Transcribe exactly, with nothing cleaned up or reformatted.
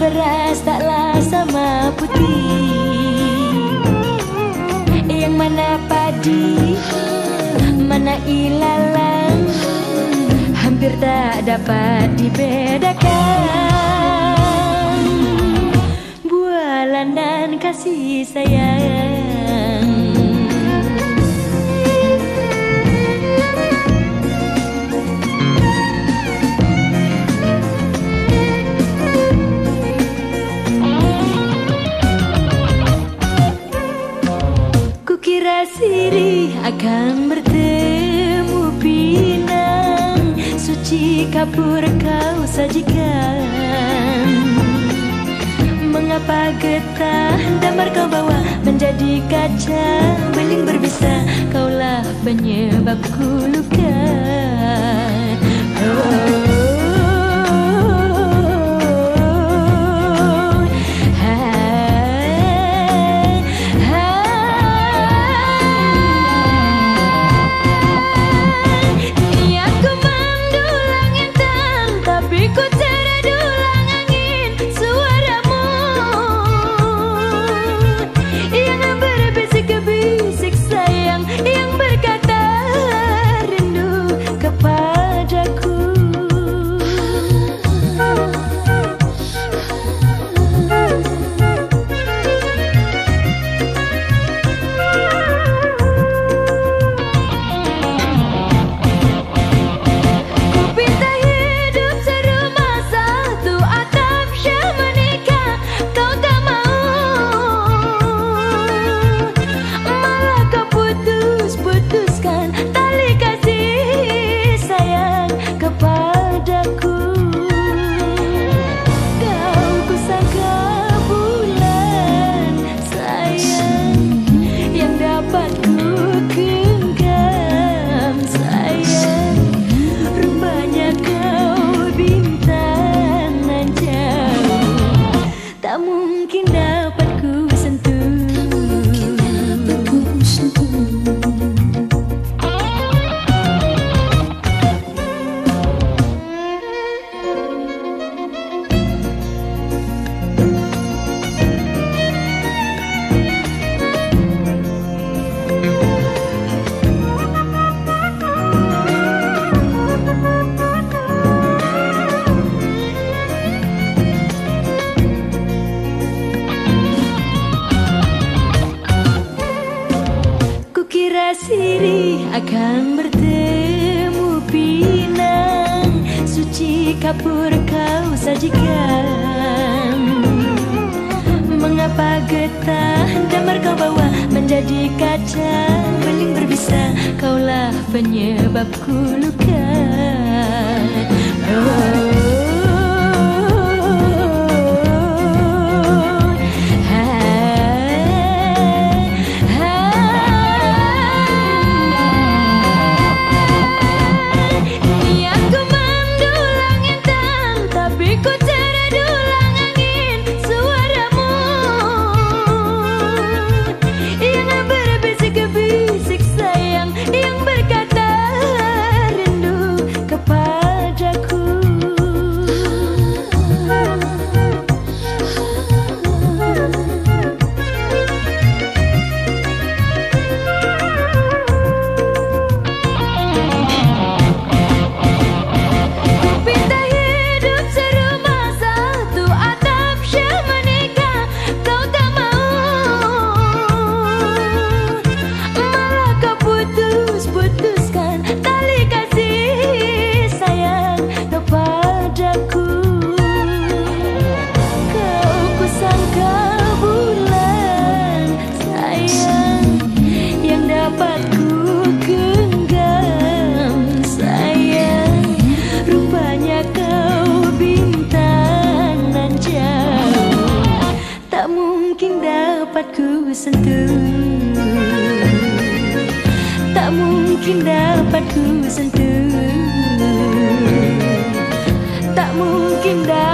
beras taklah sama putih. Yang mana padi, mana ilalang, hampir tak dapat dibedakan. Bualan dan kasih sayang. Kukira sirih akan bertemu pinang, suci kapur kau sajikan. Mengapa getah damar kau bawa menjadi kaca bening berbisa? Kaulah penyebabku luka. Oh. Sirih akan bertemu pinang, suci kapur kau sajikan. Mengapa getah damar kau bawa menjadi kaca bening berbisa? Kaulah penyebabku luka. Oh. Dapat ku sentuh, tak mungkin dapat ku sentuh, tak mungkin dapat